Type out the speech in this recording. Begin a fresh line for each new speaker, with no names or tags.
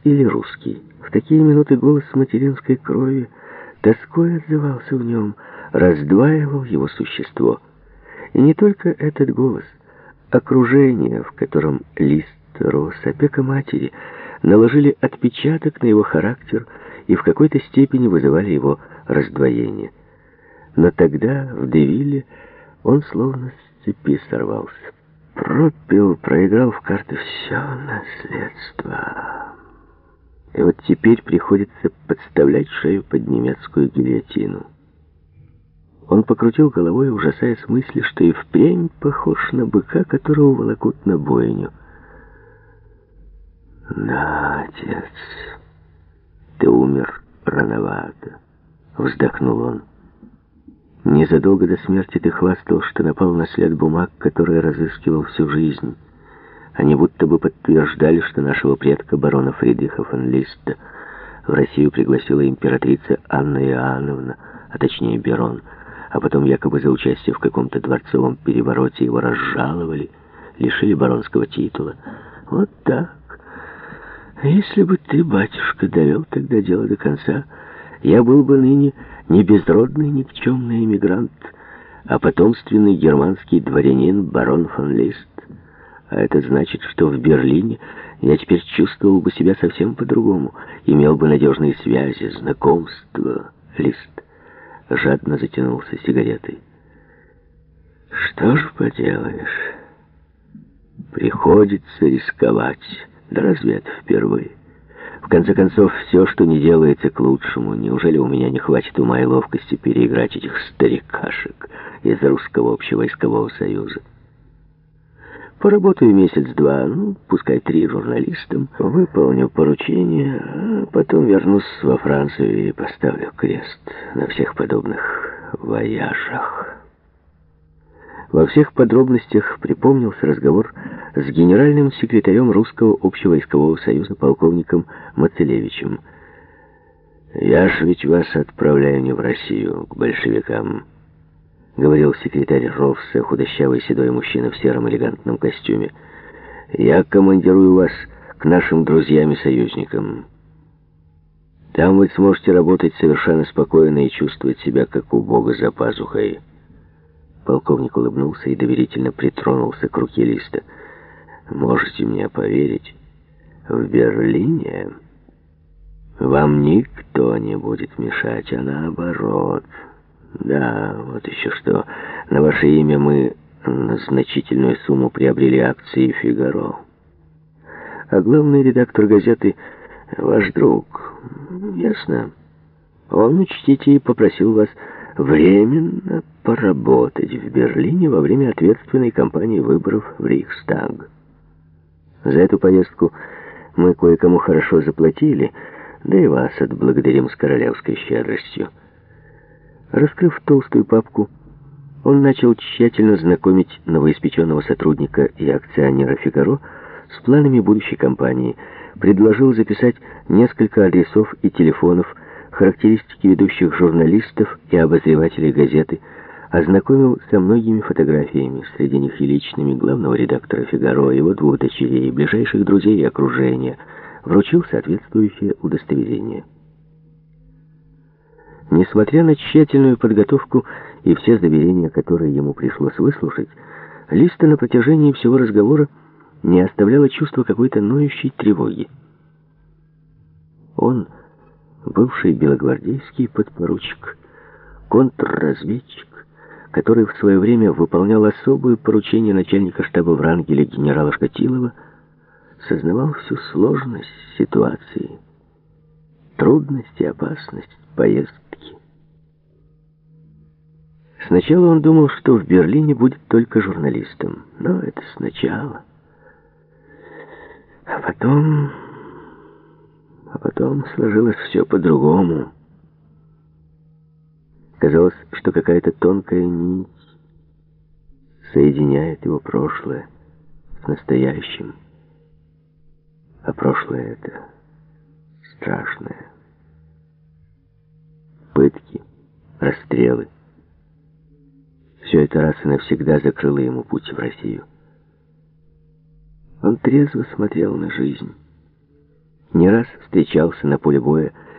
или русский. В такие минуты голос материнской крови тоской отзывался в нем, раздваивал его существо. И не только этот голос, окружение, в котором Лист рос, опека матери, наложили отпечаток на его характер и в какой-то степени вызывали его раздвоение. Но тогда, в Девилле, он словно с цепи сорвался. Пропил, проиграл в карты все наследство. И вот теперь приходится подставлять шею под немецкую гильотину. Он покрутил головой, ужасаясь мысли, что и впрямь похож на быка, которого волокут на бойню. «Да, отец, ты умер рановато», — вздохнул он. «Незадолго до смерти ты хвастал, что напал на след бумаг, которые разыскивал всю жизнь. Они будто бы подтверждали, что нашего предка, барона Фридриха фон Листа, в Россию пригласила императрица Анна Иоанновна, а точнее Берон, а потом якобы за участие в каком-то дворцовом перевороте его разжаловали, лишили баронского титула. Вот так. Если бы ты, батюшка, довел тогда дело до конца, я был бы ныне не безродный никчемный эмигрант, а потомственный германский дворянин барон фон Лист. А это значит, что в Берлине я теперь чувствовал бы себя совсем по-другому, имел бы надежные связи, знакомства. Лист жадно затянулся сигаретой. Что ж поделаешь, приходится рисковать. Да разве это впервые? В конце концов, все, что не делается, к лучшему. Неужели у меня не хватит ума и ловкости переиграть этих старикашек из Русского общевойскового союза? Поработаю месяц-два, пускай 3 журналистам, выполню поручение, а потом вернусь во Францию и поставлю крест на всех подобных вояжах. Во всех подробностях припомнился разговор с генеральным секретарем Русского общевойскового союза полковником Мацелевичем. «Я ж ведь вас отправляю не в Россию, к большевикам», — говорил секретарь Ровса, худощавый седой мужчина в сером элегантном костюме. «Я командирую вас к нашим друзьям и союзникам. Там вы сможете работать совершенно спокойно и чувствовать себя, как у Бога за пазухой». Полковник улыбнулся и доверительно притронулся к руке Листа. «Можете мне поверить, в Берлине вам никто не будет мешать, а наоборот. Да, вот еще что. На ваше имя мы на значительную сумму приобрели акции «Фигаро». А главный редактор газеты — ваш друг. Ясно? Он, учтите, и попросил вас временно поработать в Берлине во время ответственной кампании выборов в Рейхстаг. За эту поездку мы кое-кому хорошо заплатили, да и вас отблагодарим с королевской щедростью». Раскрыв толстую папку, он начал тщательно знакомить новоиспеченного сотрудника и акционера «Фигаро» с планами будущей кампании, предложил записать несколько адресов и телефонов, характеристики ведущих журналистов и обозревателей газеты, ознакомил со многими фотографиями, среди них и личными, главного редактора «Фигаро», его 2 дочерей, ближайших друзей и окружения, вручил соответствующее удостоверение. Несмотря на тщательную подготовку и все заверения, которые ему пришлось выслушать, Листа на протяжении всего разговора не оставляло чувства какой-то ноющей тревоги. Он, бывший белогвардейский подпоручик, контрразведчик, который в свое время выполнял особые поручения начальника штаба Врангеля генерала Шатилова, сознавал всю сложность ситуации, трудность и опасность поездки. Сначала он думал, что в Берлине будет только журналистом, но это сначала. А потом сложилось все по-другому. Казалось, что какая-то тонкая нить соединяет его прошлое с настоящим. А прошлое — это страшное. Пытки, расстрелы. Все это раз и навсегда закрыло ему путь в Россию. Он трезво смотрел на жизнь. не раз встречался на поле боя